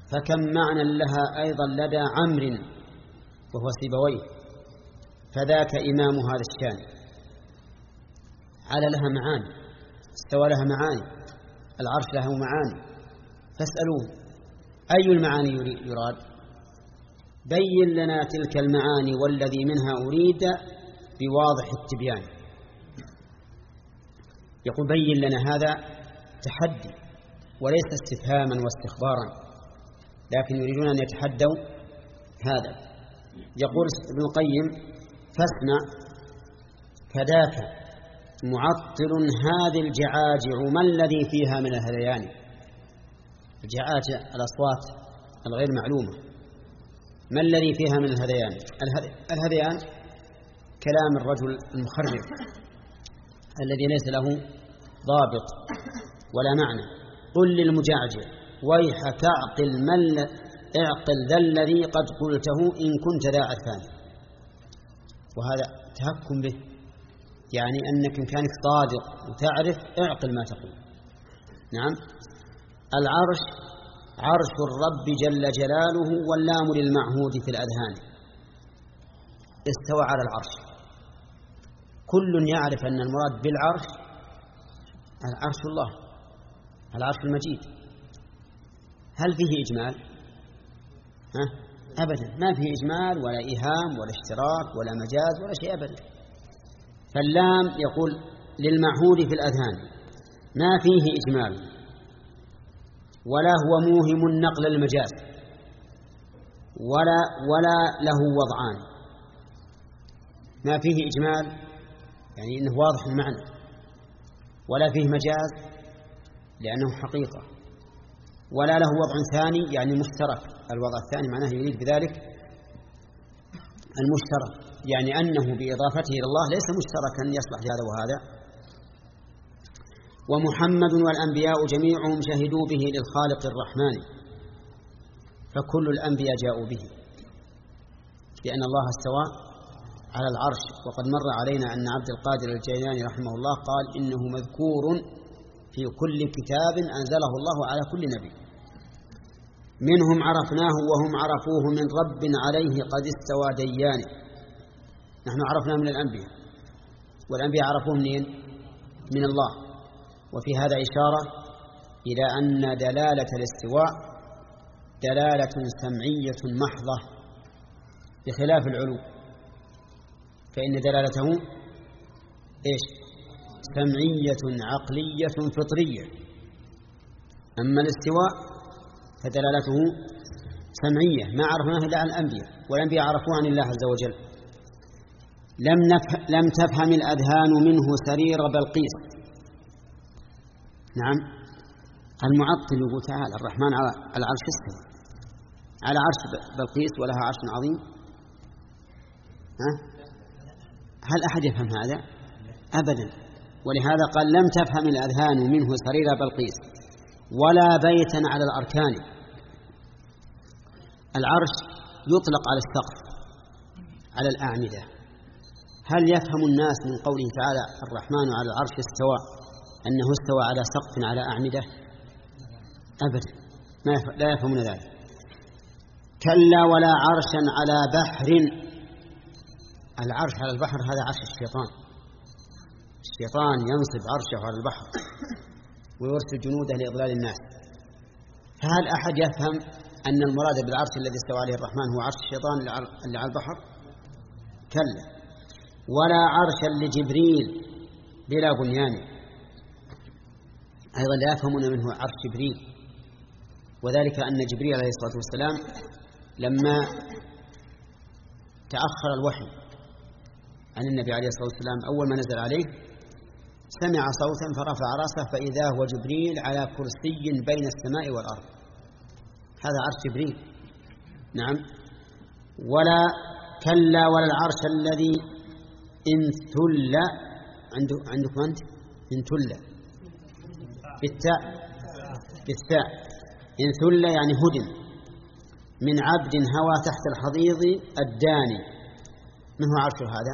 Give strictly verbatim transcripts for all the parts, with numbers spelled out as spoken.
فكم معنى لها أيضا لدى عمرو وهو سيبويه، فذاك إمام هذا الشان. على لها معاني، استوى لها معاني، العرش له معاني، فاسألوه أي المعاني يراد. بين لنا تلك المعاني والذي منها أريد بواضح التبيان. يقول بين لنا، هذا تحدي وليس استفهاما واستخبارا، لكن يريدون أن يتحدوا هذا. يقول ابن القيم فاسمع كذاك معطل هذه الجعاجع ما الذي فيها من الهذيان. الجعاجع الأصوات الغير معلومة، ما الذي فيها من الهذيان؟ الهذيان كلام الرجل المخرف الذي ليس له ضابط ولا معنى. قل للمجعجع ويحك اعقل من اعقل ذا الذي قد قلته إن كنت ذا عرفان. وهذا تهكم به، يعني أنك إن كانك صادق وتعرف اعقل ما تقول. نعم. العرش عرش الرب جل جلاله واللام للمعهود في الأذهان. استوى على العرش، كل يعرف أن المراد بالعرش عرش الله، العرش المجيد. هل فيه إجمال؟ ها؟ أبدا، ما فيه إجمال ولا إيهام ولا اشتراك ولا مجاز ولا شيء أبدا. فاللام يقول للمعهود في الأذهان، ما فيه إجمال ولا هو موهم النقل المجاز ولا ولا له وضعان. ما فيه إجمال يعني إنه واضح المعنى، ولا فيه مجاز لأنه حقيقة، ولا له وضع ثاني يعني مشترك. الوضع الثاني معناه يريد بذلك المشترك، يعني أنه بإضافته إلى الله ليس مشتركا يصلح لهذا وهذا. ومحمد والأنبياء جميعهم شهدوا به للخالق الرحمن، فكل الأنبياء جاءوا به، لأن الله استوى على العرش. وقد مر علينا أن عبد القادر الجيلاني رحمه الله قال إنه مذكور في كل كتاب أنزله الله على كل نبي. منهم عرفناه وهم عرفوه من رب عليه قد استوى ديان. نحن عرفنا من الأنبياء، والأنبياء عرفوه منين؟ من الله. وفي هذا إشارة إلى أن دلالة الاستواء دلالة سمعية محضة بخلاف العلو، فإن دلالته إيش؟ سمعية عقلية فطرية. أما الاستواء فدلالته سمعية ما عرفناه إلا عن الأنبياء، والأنبياء عرفوه عن الله عز وجل. لم, لم تفهم الأذهان منه سرير بلقيس. نعم. المعطل يقول تعالى الرحمن على العرش استوى، على عرش بلقيس ولها عرش عظيم. ها؟ هل أحد يفهم هذا؟ أبدا. ولهذا قال لم تفهم الأذهان منه سرير بلقيس ولا بيتا على الأركان. العرش يطلق على السقف، على الأعمدة. هل يفهم الناس من قوله تعالى الرحمن على العرش استوى أنه استوى على سقف على أعمدة؟ أبدا، ما لا يفهمون ذلك. كلا ولا عرشا على بحر. العرش على البحر هذا عرش الشيطان. الشيطان ينصب عرشه على البحر ويرسل جنوده لإضلال الناس. فهل أحد يفهم أن المراد بالعرش الذي استوى عليه الرحمن هو عرش الشيطان اللي على البحر؟ كلا. ولا عرشا لجبريل بلا بنيان. أيضا لا يفهمون منه عرش جبريل، وذلك أن جبريل عليه الصلاة والسلام لما تأخر الوحي عن النبي عليه الصلاة والسلام أول ما نزل عليه سمع صوتا فرفع رأسه فإذا هو جبريل على كرسي بين السماء والأرض. هذا عرش جبريل. نعم. ولا كلا ولا العرش الذي انثل. عنده عندكم أنت انثل بالتاء بالتاء انثل يعني هدم من عبد هوى تحت الحضيض الداني. من هو عرش هذا؟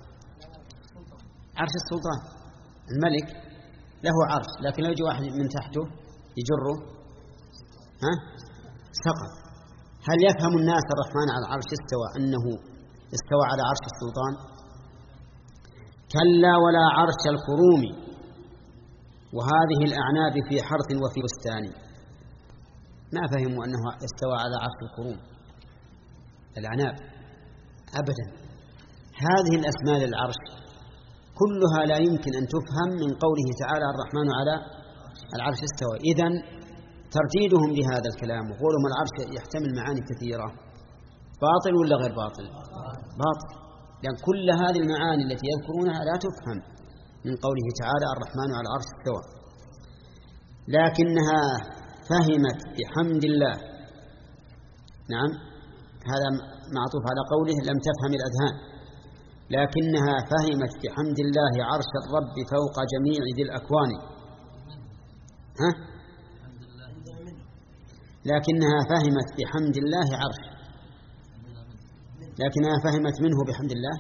عرش السلطان. الملك له عرش، لكن لو يجي واحد من تحته يجره ها فقط. هل يفهم الناس الرحمن على العرش استوى أنه استوى على عرش السلطان؟ كلا ولا عرش الكروم وهذه الأعناب في حرث وفي بستان. ما فهموا أنه استوى على عرش الكروم الأعناب أبدا. هذه الأسماء للعرش كلها لا يمكن أن تفهم من قوله تعالى الرحمن على العرش استوى. إذن ترديدهم لهذا الكلام وقولهم العرش يحتمل معاني كثيرة باطل ولا غير باطل؟ باطل، لأن كل هذه المعاني التي يذكرونها لا تفهم من قوله تعالى الرحمن على العرش استوى، لكنها فهمت بحمد الله. نعم، هذا معطوف على قوله لم تفهم الأذهان، لكنها فهمت بحمد الله عرش الرب فوق جميع ذي الأكوان. ها؟ لكنها فهمت بحمد الله عرش، لكنها فهمت منه بحمد الله،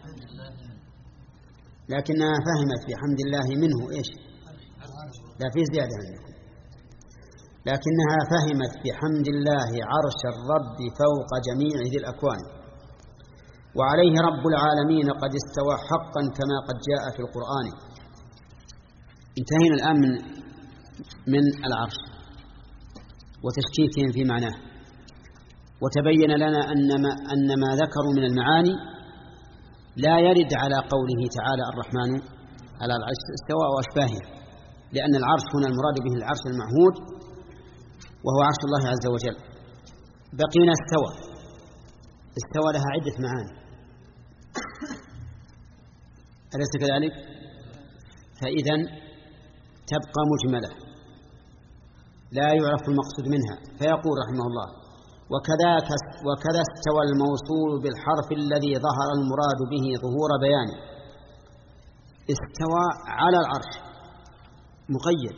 لكنها فهمت بحمد الله منه إيش؟ لا في زيادة عندكم. لكنها فهمت بحمد الله عرش الرب فوق جميع ذي الأكوان وعليه رب العالمين قد استوى حقا كما قد جاء في القرآن. انتهينا الآن من من العرش وتشكيكهم في معناه، وتبين لنا أن ما, أن ما ذكروا من المعاني لا يرد على قوله تعالى الرحمن على العرش استوى وأشباهه، لأن العرش هنا المراد به العرش المعهود وهو عرش الله عز وجل. بقينا استوى. استوى لها عدة معاني أليس كذلك؟ فإذن تبقى مجملة لا يعرف المقصود منها. فيقول رحمه الله وكذاك وكذا استوى الموصول بالحرف الذي ظهر المراد به ظهور بيان. استوى على العرش مقيد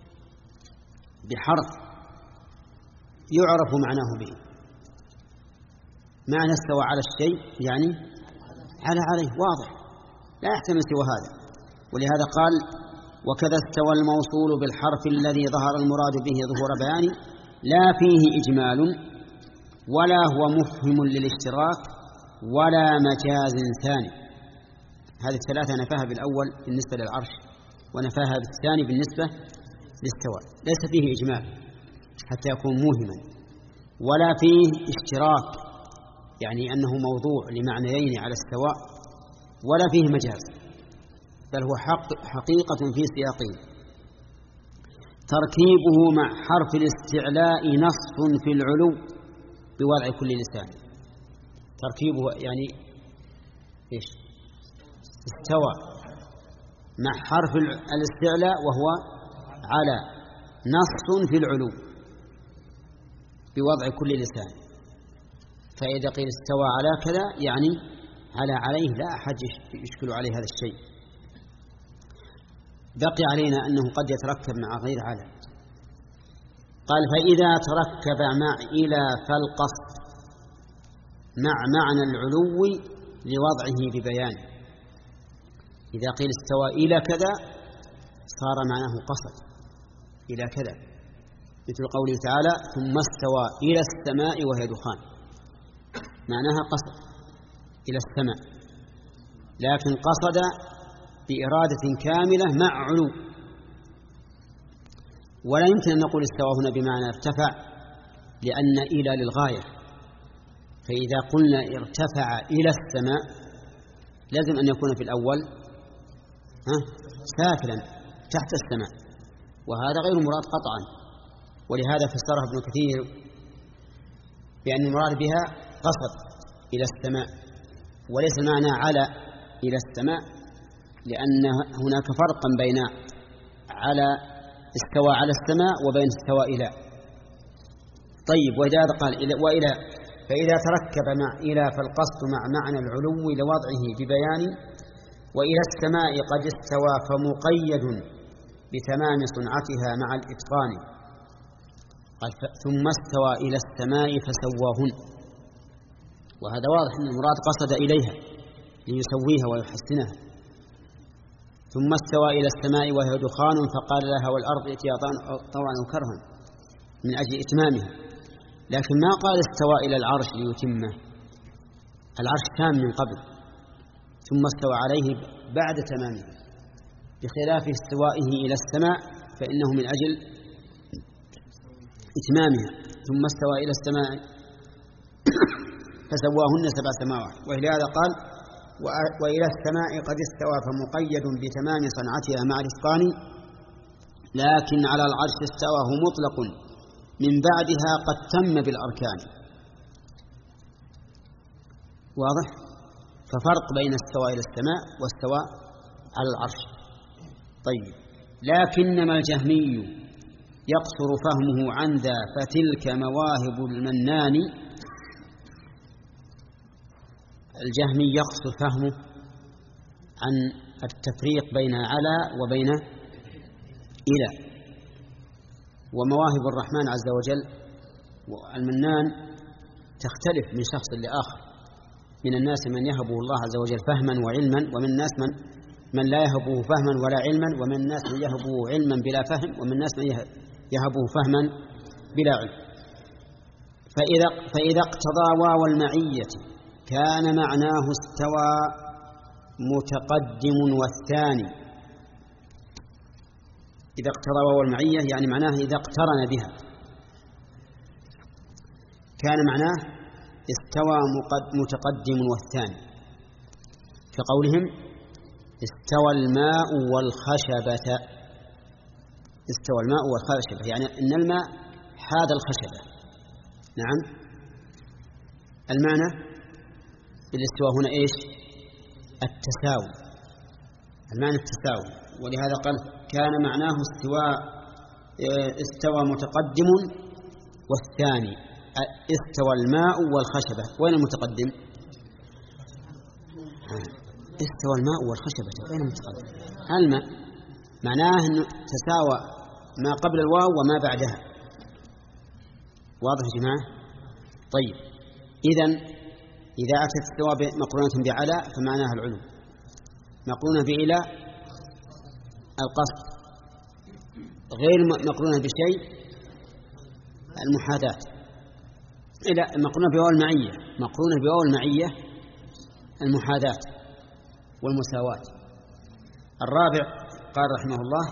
بحرف يعرف معناه به. معنى استوى على الشيء يعني على عليه واضح لا يحتمل سوى هذا، ولهذا قال وكذا استوى الموصول بالحرف الذي ظهر المراد به ظهور بيان لا فيه إجمال ولا هو مفهم للاشتراك ولا مجاز ثاني. هذه الثلاثة نفاها بالأول بالنسبة للعرش ونفاها بالثاني بالنسبة للاستواء. ليس فيه إجمال حتى يكون موهما، ولا فيه اشتراك يعني أنه موضوع لمعنيين على السواء، ولا فيه مجاز، بل هو حق حقيقة في سياقين. تركيبه مع حرف الاستعلاء نص في العلو بوضع كل لسان. تركيبه يعني إيش؟ استوى مع حرف الاستعلاء وهو على نص في العلو بوضع كل لسان. فإذا قيل استوى على كذا يعني على عليه لا أحد يشكل عليه هذا الشيء. بقي علينا أنه قد يتركب مع غير على. قال فإذا تركب مع إلى فالقصد مع معنى العلو لوضعه ببيان. إذا قيل استوى إلى كذا صار معناه قصد إلى كذا، مثل قوله تعالى ثم استوى إلى السماء وهي دخان، معناها قصد إلى السماء، لكن قصد بإرادة كاملة مع علو. ولا يمكن أن نقول استوى هنا بمعنى ارتفع، لأن إلى للغاية، فإذا قلنا ارتفع إلى السماء لازم أن يكون في الأول ها سافلا تحت السماء، وهذا غير مراد قطعا. ولهذا فسرها ابن كثير بأن المراد بها قصد إلى السماء وليس المعنى على إلى السماء، لأن هناك فرقا بين على استوى على السماء وبين استوى إلى. طيب وإذا قال إلى وإلى فإذا تركب مع إلى فالقصد مع معنى العلو لوضعه ببيان. وإلى السماء قد استوى فمقيد بتمام صنعتها مع الإتقان. قال ثم استوى إلى السماء فسواهن، وهذا واضح أن المراد قصد إليها ليسويها ويحسنها. ثم استوى إلى السماء وهي دخان فقال لها والأرض ائتيا طوعا وكرها من أجل إتمامها. لكن ما قال استوى إلى العرش ليتمه، العرش تام من قبل ثم استوى عليه بعد تمامه، بخلاف استوائه إلى السماء فإنه من أجل إتمامها، ثم استوى إلى السماء فسواهن سبع سماوات. ولهذا قال وإلى السماء قد استوى فمقيد بتمام صنعتها مع الإتقان، لكن على العرش استواه مطلق من بعدها قد تم بالأركان. واضح؟ ففرق بين استوى إلى السماء واستوى على العرش. طيب، لكنما الجهمي يقصر فهمه عن ذا فتلك مواهب المنان. الجهمي يقصر فهمه عن التفريق بين على وبين إلى. ومواهب الرحمن عز وجل والمنان تختلف من شخص لآخر، من الناس من يهبه الله عز وجل فهما وعلما، ومن الناس من من لا يهبه فهما ولا علما، ومن الناس من يهبه علما بلا فهم، ومن الناس من يهبه فهما بلا علم. فإذا, فإذا اقتضى واو المعية كان معناه استوى متقدم والثاني. إذا اقتضى واو المعية يعني معناه إذا اقترن بها كان معناه استوى متقدم والثاني، كقولهم استوى الماء والخشبة. استوى الماء والخشبة يعني أن الماء حاد الخشبة. نعم، المعنى بالاستواء هنا إيش؟ التساوي، المعنى التساوي. ولهذا قال كان معناه استواء استوى متقدم والثاني. استوى الماء والخشبة، وين المتقدم؟ استوى الماء والخشبة، وين المتقدم؟ الماء معناه أنه تساوى ما قبل الواو وما بعدها. واضح يا جماعة؟ طيب، إذن إذا أتت استوى مقرونة بعلى فمعناها العلو، مقرونة بإلى القصد، غير مقرونة بشيء المحاذاة. إلى مقرونة بواو المعية، مقرونة بواو المعية المحاذاة والمساواة. الرابع قال رحمه الله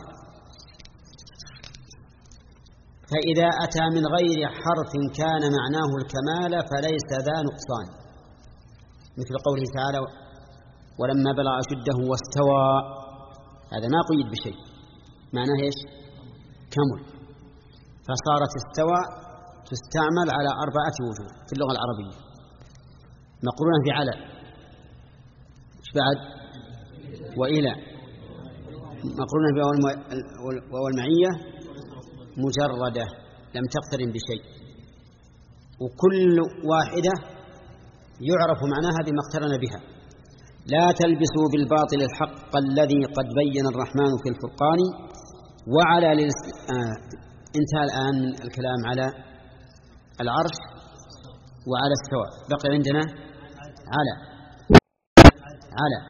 فإذا أتى من غير حرف كان معناه الكمال فليس ذا نقصان، مثل قوله تعالى ولما بلغ أشده واستوى، هذا ما قيد بشيء، معناه إيش؟ كمل. فصارت استوى تستعمل على أربعة وجوه في اللغة العربية، مقرونة بعلى، إيش بعد؟ وإلى، مقرونة بواو المعية مجردة لم تقترن بشيء، وكل واحدة يعرف معناها بما اقترن بها. لا تلبسوا بالباطل الحق الذي قد بين الرحمن في الفرقان. وعلى للس... آه... انتهى الآن من الكلام على العرش وعلى السواء، بقي عندنا على على